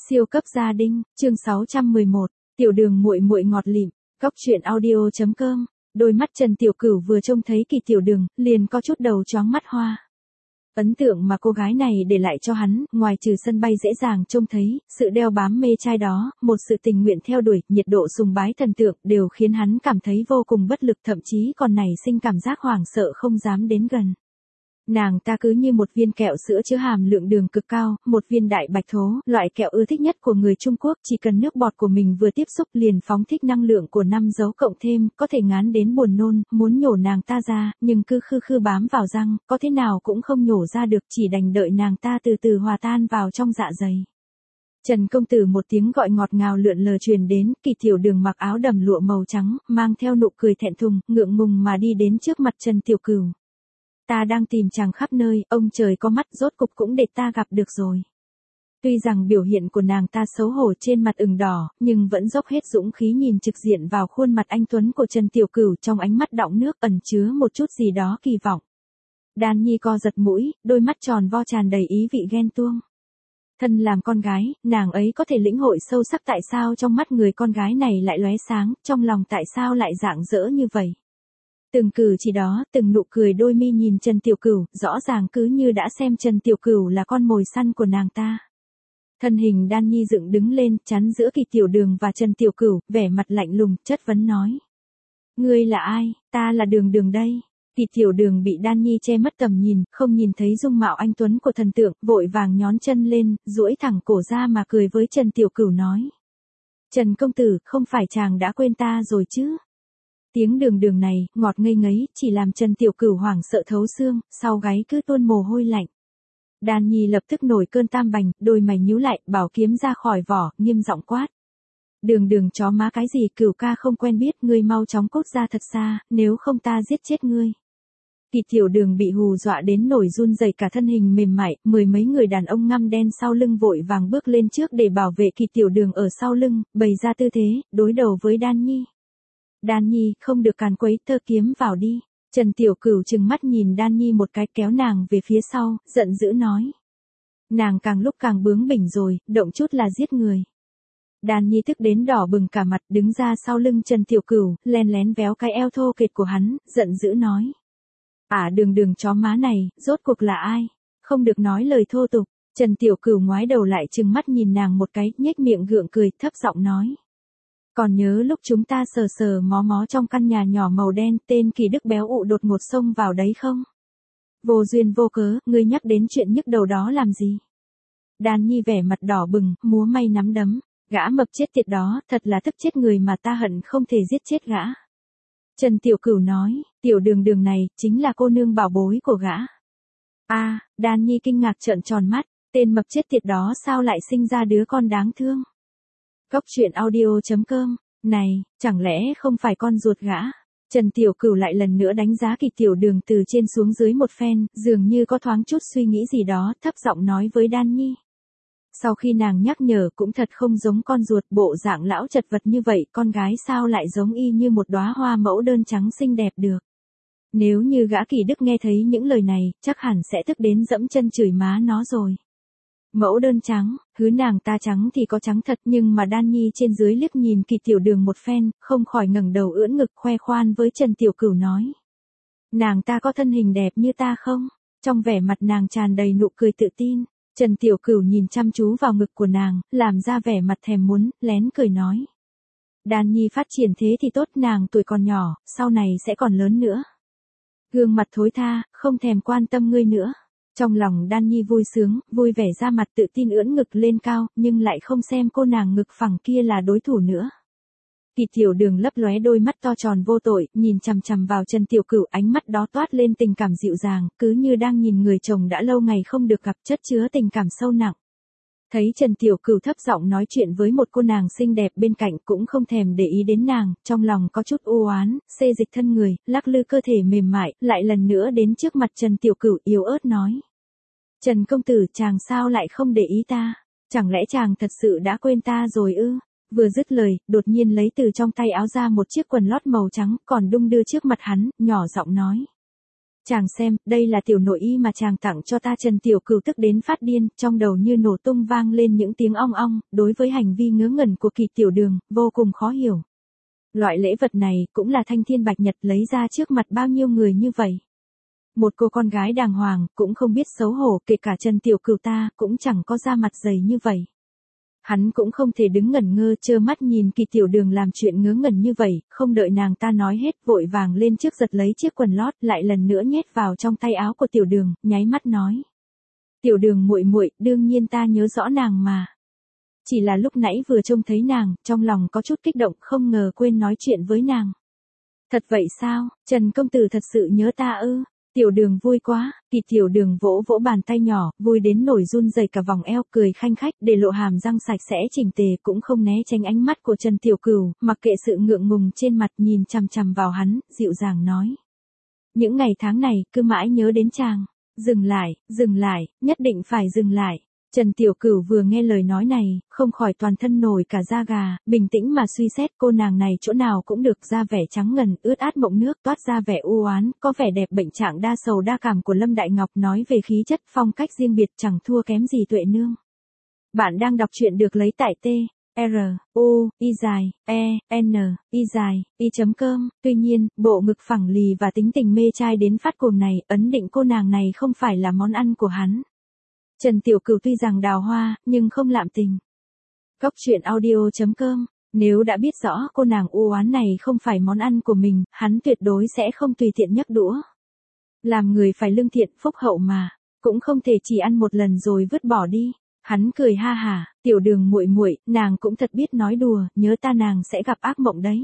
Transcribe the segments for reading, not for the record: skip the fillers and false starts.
Siêu cấp gia đình, chương 611, tiểu đường muội muội ngọt lịm, góc truyện audio.com. Đôi mắt Trần Tiểu Cửu vừa trông thấy Kỳ Tiểu Đường, liền có chút đầu chóng mắt hoa. Ấn tượng mà cô gái này để lại cho hắn, ngoài trừ sân bay dễ dàng trông thấy, sự đeo bám mê trai đó, một sự tình nguyện theo đuổi, nhiệt độ sùng bái thần tượng, đều khiến hắn cảm thấy vô cùng bất lực, thậm chí còn nảy sinh cảm giác hoảng sợ không dám đến gần. Nàng ta cứ như một viên kẹo sữa chứa hàm lượng đường cực cao, một viên đại bạch thố, loại kẹo ưa thích nhất của người Trung Quốc, chỉ cần nước bọt của mình vừa tiếp xúc liền phóng thích năng lượng của 5 dấu cộng thêm, có thể ngán đến buồn nôn, muốn nhổ nàng ta ra, nhưng cứ khư khư bám vào răng, có thế nào cũng không nhổ ra được, chỉ đành đợi nàng ta từ từ hòa tan vào trong dạ dày. Trần công tử một tiếng gọi ngọt ngào lượn lờ truyền đến, Kỳ Tiểu Đường mặc áo đầm lụa màu trắng, mang theo nụ cười thẹn thùng, ngượng ngùng mà đi đến trước mặt Trần Tiểu Cửu. Ta đang tìm chàng khắp nơi, ông trời có mắt, rốt cục cũng để ta gặp được rồi. Tuy rằng biểu hiện của nàng ta xấu hổ trên mặt ửng đỏ, nhưng vẫn dốc hết dũng khí nhìn trực diện vào khuôn mặt anh tuấn của Trần Tiểu Cửu, trong ánh mắt đọng nước ẩn chứa một chút gì đó kỳ vọng. Đan Nhi co giật mũi, đôi mắt tròn vo tràn đầy ý vị ghen tuông. Thân làm con gái, nàng ấy có thể lĩnh hội sâu sắc tại sao trong mắt người con gái này lại lóe sáng, trong lòng tại sao lại rạng rỡ như vậy. Từng cử chỉ đó, từng nụ cười đôi mi nhìn Trần Tiểu Cửu, rõ ràng cứ như đã xem Trần Tiểu Cửu là con mồi săn của nàng ta. Thân hình Đan Nhi dựng đứng lên, chắn giữa Kỳ Tiểu Đường và Trần Tiểu Cửu, vẻ mặt lạnh lùng, chất vấn nói. Ngươi là ai? Ta là Đường Đường đây. Kỳ Tiểu Đường bị Đan Nhi che mất tầm nhìn, không nhìn thấy dung mạo anh tuấn của thần tượng, vội vàng nhón chân lên, duỗi thẳng cổ ra mà cười với Trần Tiểu Cửu nói. Trần công tử, không phải chàng đã quên ta rồi chứ? Tiếng Đường Đường này, ngọt ngây ngấy, chỉ làm Trần Tiểu Cửu hoảng sợ thấu xương, sau gáy cứ tuôn mồ hôi lạnh. Đan Nhi lập tức nổi cơn tam bành, đôi mày nhíu lại, bảo kiếm ra khỏi vỏ, nghiêm giọng quát. Đường Đường chó má cái gì, Cửu ca không quen biết, ngươi mau chóng cút ra thật xa, nếu không ta giết chết ngươi. Kỳ Tiểu Đường bị hù dọa đến nổi run rẩy cả thân hình mềm mại, mười mấy người đàn ông ngăm đen sau lưng vội vàng bước lên trước để bảo vệ Kỳ Tiểu Đường ở sau lưng, bày ra tư thế, đối đầu với Đan Nhi. Đan Nhi, không được càn quấy, tơ kiếm vào đi. Trần Tiểu Cửu trừng mắt nhìn Đan Nhi một cái, kéo nàng về phía sau, giận dữ nói. Nàng càng lúc càng bướng bỉnh rồi, động chút là giết người. Đan Nhi tức đến đỏ bừng cả mặt, đứng ra sau lưng Trần Tiểu Cửu, len lén véo cái eo thô kệch của hắn, giận dữ nói. Đường Đường chó má này, rốt cuộc là ai? Không được nói lời thô tục. Trần Tiểu Cửu ngoái đầu lại trừng mắt nhìn nàng một cái, nhếch miệng gượng cười, thấp giọng nói. Còn nhớ lúc chúng ta sờ sờ mó mó trong căn nhà nhỏ màu đen, tên Kỳ Đức béo ụ đột ngột xông vào đấy không? Vô duyên vô cớ, ngươi nhắc đến chuyện nhức đầu đó làm gì? Đan Nhi vẻ mặt đỏ bừng, múa may nắm đấm, gã mập chết tiệt đó, thật là tức chết người mà ta hận không thể giết chết gã. Trần Tiểu Cửu nói, Tiểu Đường Đường này, chính là cô nương bảo bối của gã. Đan Nhi kinh ngạc trợn tròn mắt, tên mập chết tiệt đó sao lại sinh ra đứa con đáng thương? Góc truyện audio.com, này, chẳng lẽ không phải con ruột gã? Trần Tiểu Cửu lại lần nữa đánh giá Kỳ Tiểu Đường từ trên xuống dưới một phen, dường như có thoáng chút suy nghĩ gì đó, thấp giọng nói với Đan Nhi. Sau khi nàng nhắc nhở cũng thật không giống con ruột, bộ dạng lão chật vật như vậy, con gái sao lại giống y như một đóa hoa mẫu đơn trắng xinh đẹp được. Nếu như gã Kỳ Đức nghe thấy những lời này, chắc hẳn sẽ tức đến dẫm chân chửi má nó rồi. Mẫu đơn trắng, hứ nàng ta trắng thì có trắng thật, nhưng mà Đan Nhi trên dưới liếc nhìn Kỳ Tiểu Đường một phen, không khỏi ngẩng đầu ưỡn ngực khoe khoan với Trần Tiểu Cửu nói. Nàng ta có thân hình đẹp như ta không? Trong vẻ mặt nàng tràn đầy nụ cười tự tin, Trần Tiểu Cửu nhìn chăm chú vào ngực của nàng, làm ra vẻ mặt thèm muốn, lén cười nói. Đan Nhi phát triển thế thì tốt, nàng tuổi còn nhỏ, sau này sẽ còn lớn nữa. Gương mặt thối tha, không thèm quan tâm ngươi nữa. Trong lòng Đan Nhi vui sướng, vui vẻ ra mặt tự tin ưỡn ngực lên cao, nhưng lại không xem cô nàng ngực phẳng kia là đối thủ nữa. Kỳ Tiểu Đường lấp lóe đôi mắt to tròn vô tội, nhìn chằm chằm vào Trần Tiểu Cửu, ánh mắt đó toát lên tình cảm dịu dàng, cứ như đang nhìn người chồng đã lâu ngày không được gặp, chất chứa tình cảm sâu nặng. Thấy Trần Tiểu Cửu thấp giọng nói chuyện với một cô nàng xinh đẹp bên cạnh cũng không thèm để ý đến nàng, trong lòng có chút u oán, xê dịch thân người, lắc lư cơ thể mềm mại, lại lần nữa đến trước mặt Trần Tiểu Cửu yếu ớt nói. Trần công tử, chàng sao lại không để ý ta? Chẳng lẽ chàng thật sự đã quên ta rồi ư? Vừa dứt lời, đột nhiên lấy từ trong tay áo ra một chiếc quần lót màu trắng, còn đung đưa trước mặt hắn, nhỏ giọng nói. Chàng xem, đây là tiểu nội y mà chàng tặng cho ta. Trần Tiểu Cửu tức đến phát điên, trong đầu như nổ tung vang lên những tiếng ong ong, đối với hành vi ngớ ngẩn của Kỳ Tiểu Đường, vô cùng khó hiểu. Loại lễ vật này cũng là thanh thiên bạch nhật lấy ra trước mặt bao nhiêu người như vậy. Một cô con gái đàng hoàng, cũng không biết xấu hổ, kể cả Trần Tiểu Cửu ta, cũng chẳng có da mặt dày như vậy. Hắn cũng không thể đứng ngẩn ngơ trơ mắt nhìn Kỳ Tiểu Đường làm chuyện ngớ ngẩn như vậy, không đợi nàng ta nói hết, vội vàng lên trước giật lấy chiếc quần lót, lại lần nữa nhét vào trong tay áo của Tiểu Đường, nháy mắt nói: "Tiểu Đường muội muội, đương nhiên ta nhớ rõ nàng mà. Chỉ là lúc nãy vừa trông thấy nàng, trong lòng có chút kích động, không ngờ quên nói chuyện với nàng." "Thật vậy sao, Trần công tử thật sự nhớ ta ư?" Tiểu Đường vui quá. Kỳ Tiểu Đường vỗ vỗ bàn tay nhỏ, vui đến nổi run rẩy cả vòng eo, cười khanh khách, để lộ hàm răng sạch sẽ chỉnh tề, cũng không né tránh ánh mắt của Trần Tiểu Cửu, mặc kệ sự ngượng ngùng trên mặt, nhìn chằm chằm vào hắn, dịu dàng nói: "Những ngày tháng này, cứ mãi nhớ đến chàng. Dừng lại, nhất định phải dừng lại." Trần Tiểu Cửu vừa nghe lời nói này, không khỏi toàn thân nổi cả da gà, bình tĩnh mà suy xét, cô nàng này chỗ nào cũng được, da vẻ trắng ngần, ướt át mộng nước, toát ra vẻ u oán, có vẻ đẹp bệnh trạng đa sầu đa cảm của Lâm Đại Ngọc, nói về khí chất phong cách riêng biệt chẳng thua kém gì Tuệ Nương. Bạn đang đọc truyện được lấy tại truy.com. Tuy nhiên, bộ ngực phẳng lì và tính tình mê trai đến phát cuồng này, ấn định cô nàng này không phải là món ăn của hắn. Trần Tiểu Cửu tuy rằng đào hoa, nhưng không lạm tình. Góc truyện audio.com. Nếu đã biết rõ cô nàng u oán này không phải món ăn của mình, hắn tuyệt đối sẽ không tùy tiện nhấc đũa. Làm người phải lương thiện phúc hậu mà, cũng không thể chỉ ăn một lần rồi vứt bỏ đi. Hắn cười ha hả: "Tiểu Đường muội muội, nàng cũng thật biết nói đùa, nhớ ta nàng sẽ gặp ác mộng đấy."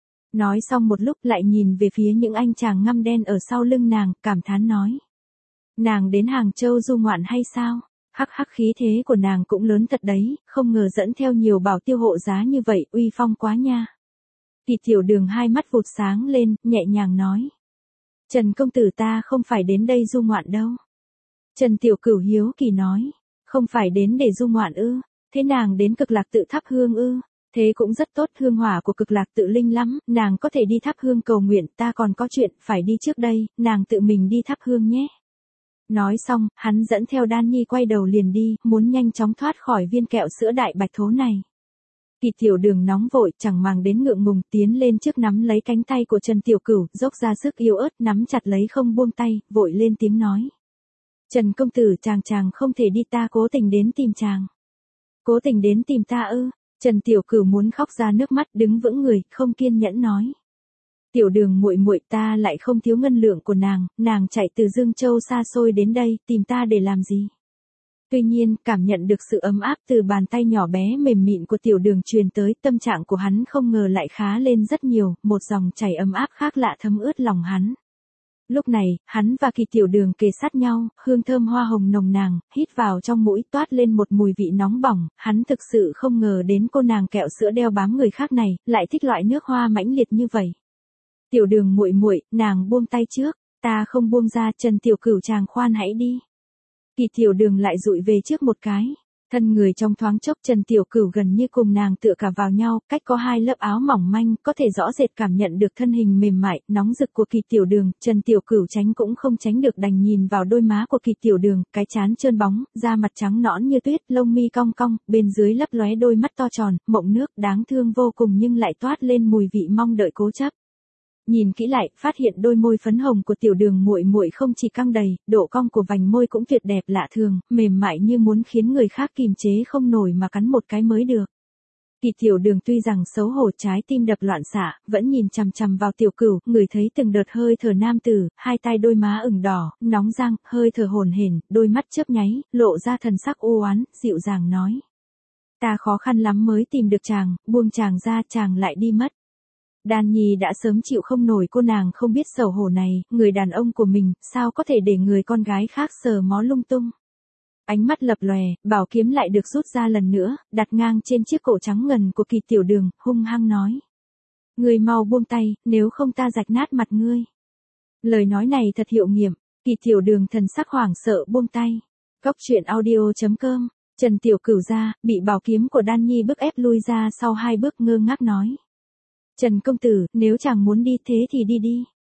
Nói xong một lúc lại nhìn về phía những anh chàng ngăm đen ở sau lưng nàng, cảm thán nói: "Nàng đến Hàng Châu du ngoạn hay sao? Hắc hắc, khí thế của nàng cũng lớn thật đấy, không ngờ dẫn theo nhiều bảo tiêu hộ giá như vậy, uy phong quá nha." Kỳ Tiểu Đường hai mắt vụt sáng lên, nhẹ nhàng nói: "Trần công tử ta không phải đến đây du ngoạn đâu." Trần Tiểu Cửu hiếu kỳ nói: "Không phải đến để du ngoạn ư? Thế nàng đến Cực Lạc tự thắp hương ư? Thế cũng rất tốt, hương hỏa của Cực Lạc tự linh lắm, nàng có thể đi thắp hương cầu nguyện, ta còn có chuyện phải đi trước đây, nàng tự mình đi thắp hương nhé." Nói xong, hắn dẫn theo Đan Nhi quay đầu liền đi, muốn nhanh chóng thoát khỏi viên kẹo sữa đại bạch thố này. Kỳ Tiểu Đường nóng vội, chẳng màng đến ngượng ngùng, tiến lên trước nắm lấy cánh tay của Trần Tiểu Cửu, dốc ra sức yếu ớt, nắm chặt lấy không buông tay, vội lên tiếng nói: "Trần công tử, chàng không thể đi, ta cố tình đến tìm chàng." "Cố tình đến tìm ta ư?" Trần Tiểu Cửu muốn khóc ra nước mắt, đứng vững người, không kiên nhẫn nói: "Tiểu Đường muội muội, ta lại không thiếu ngân lượng của nàng chạy từ Dương Châu xa xôi đến đây, tìm ta để làm gì?" Tuy nhiên, cảm nhận được sự ấm áp từ bàn tay nhỏ bé mềm mịn của Tiểu Đường truyền tới, tâm trạng của hắn không ngờ lại khá lên rất nhiều, một dòng chảy ấm áp khác lạ thấm ướt lòng hắn. Lúc này, hắn và Kỳ Tiểu Đường kề sát nhau, hương thơm hoa hồng nồng nàn, hít vào trong mũi toát lên một mùi vị nóng bỏng, hắn thực sự không ngờ đến cô nàng kẹo sữa đeo bám người khác này, lại thích loại nước hoa mãnh liệt như vậy. "Tiểu Đường muội muội, nàng buông tay trước." "Ta không buông ra." "Trần Tiểu Cửu, chàng khoan hãy đi." Kỳ Tiểu Đường lại dụi về trước một cái. Thân người trong thoáng chốc, Trần Tiểu Cửu gần như cùng nàng tựa cả vào nhau, cách có hai lớp áo mỏng manh, có thể rõ rệt cảm nhận được thân hình mềm mại, nóng rực của Kỳ Tiểu Đường. Trần Tiểu Cửu tránh cũng không tránh được, đành nhìn vào đôi má của Kỳ Tiểu Đường, cái trán trơn bóng, da mặt trắng nõn như tuyết, lông mi cong cong, bên dưới lấp lóe đôi mắt to tròn, mộng nước, đáng thương vô cùng nhưng lại toát lên mùi vị mong đợi cố chấp. Nhìn kỹ lại, phát hiện đôi môi phấn hồng của Tiểu Đường muội muội không chỉ căng đầy, độ cong của vành môi cũng tuyệt đẹp lạ thường, mềm mại như muốn khiến người khác kìm chế không nổi mà cắn một cái mới được. Kỳ Tiểu Đường tuy rằng xấu hổ, trái tim đập loạn xạ, vẫn nhìn chằm chằm vào Tiểu Cửu, ngửi thấy từng đợt hơi thở nam tử, hai tay đôi má ửng đỏ, nóng răng, hơi thở hổn hển, đôi mắt chớp nháy, lộ ra thần sắc u oán, dịu dàng nói: "Ta khó khăn lắm mới tìm được chàng, buông chàng ra, chàng lại đi mất." Đan Nhi đã sớm chịu không nổi cô nàng không biết xấu hổ này, người đàn ông của mình, sao có thể để người con gái khác sờ mó lung tung. Ánh mắt lập lòe, bảo kiếm lại được rút ra lần nữa, đặt ngang trên chiếc cổ trắng ngần của Kỳ Tiểu Đường, hung hăng nói: "Ngươi mau buông tay, nếu không ta rạch nát mặt ngươi." Lời nói này thật hiệu nghiệm, Kỳ Tiểu Đường thần sắc hoảng sợ buông tay. Góc truyện audio.com. Trần Tiểu Cửu ra, bị bảo kiếm của Đan Nhi bức ép lui ra sau hai bước, ngơ ngác nói: "Trần công tử, nếu chàng muốn đi thế thì đi đi."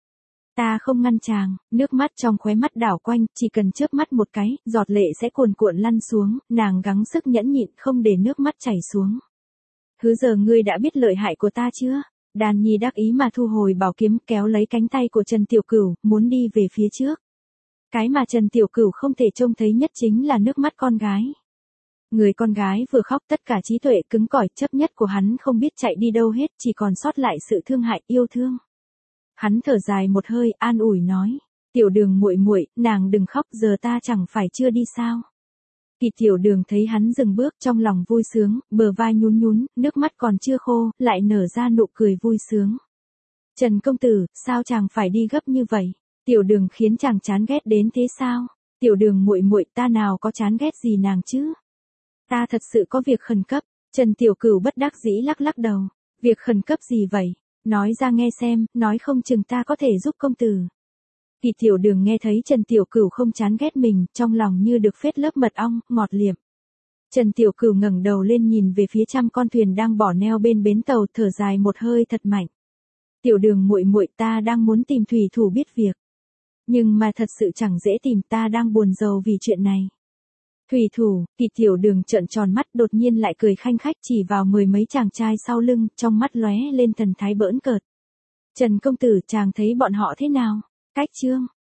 Ta không ngăn chàng, nước mắt trong khóe mắt đảo quanh, chỉ cần chớp mắt một cái, giọt lệ sẽ cuồn cuộn lăn xuống, nàng gắng sức nhẫn nhịn không để nước mắt chảy xuống. Hứ giờ ngươi đã biết lợi hại của ta chưa? Đàn Nhi đắc ý mà thu hồi bảo kiếm kéo lấy cánh tay của Trần Tiểu Cửu, muốn đi về phía trước. Cái mà Trần Tiểu Cửu không thể trông thấy nhất chính là nước mắt con gái. Người con gái vừa khóc tất cả trí tuệ cứng cỏi chấp nhất của hắn không biết chạy đi đâu hết, chỉ còn sót lại sự thương hại yêu thương. Hắn thở dài một hơi an ủi nói, Tiểu Đường muội muội, nàng đừng khóc, giờ ta chẳng phải chưa đi sao? Kỳ Tiểu Đường thấy hắn dừng bước trong lòng vui sướng, bờ vai nhún nhún, nước mắt còn chưa khô, lại nở ra nụ cười vui sướng. Trần công tử, sao chàng phải đi gấp như vậy? Tiểu Đường khiến chàng chán ghét đến thế sao? Tiểu Đường muội muội, ta nào có chán ghét gì nàng chứ? Ta thật sự có việc khẩn cấp. Trần Tiểu Cửu bất đắc dĩ lắc lắc đầu. Việc khẩn cấp gì vậy? Nói ra nghe xem, nói không chừng ta có thể giúp công tử. Kỳ Tiểu Đường nghe thấy Trần Tiểu Cửu không chán ghét mình, trong lòng như được phết lớp mật ong, ngọt liệm. Trần Tiểu Cửu ngẩng đầu lên nhìn về phía trăm con thuyền đang bỏ neo bên bến tàu, thở dài một hơi thật mạnh. Tiểu Đường muội muội, ta đang muốn tìm thủy thủ biết việc. Nhưng mà thật sự chẳng dễ tìm, ta đang buồn rầu vì chuyện này. Thủy thủ, Kỳ Tiểu Đường trợn tròn mắt đột nhiên lại cười khanh khách chỉ vào mười mấy chàng trai sau lưng, trong mắt lóe lên thần thái bỡn cợt. Trần công tử, chàng thấy bọn họ thế nào? Cách chương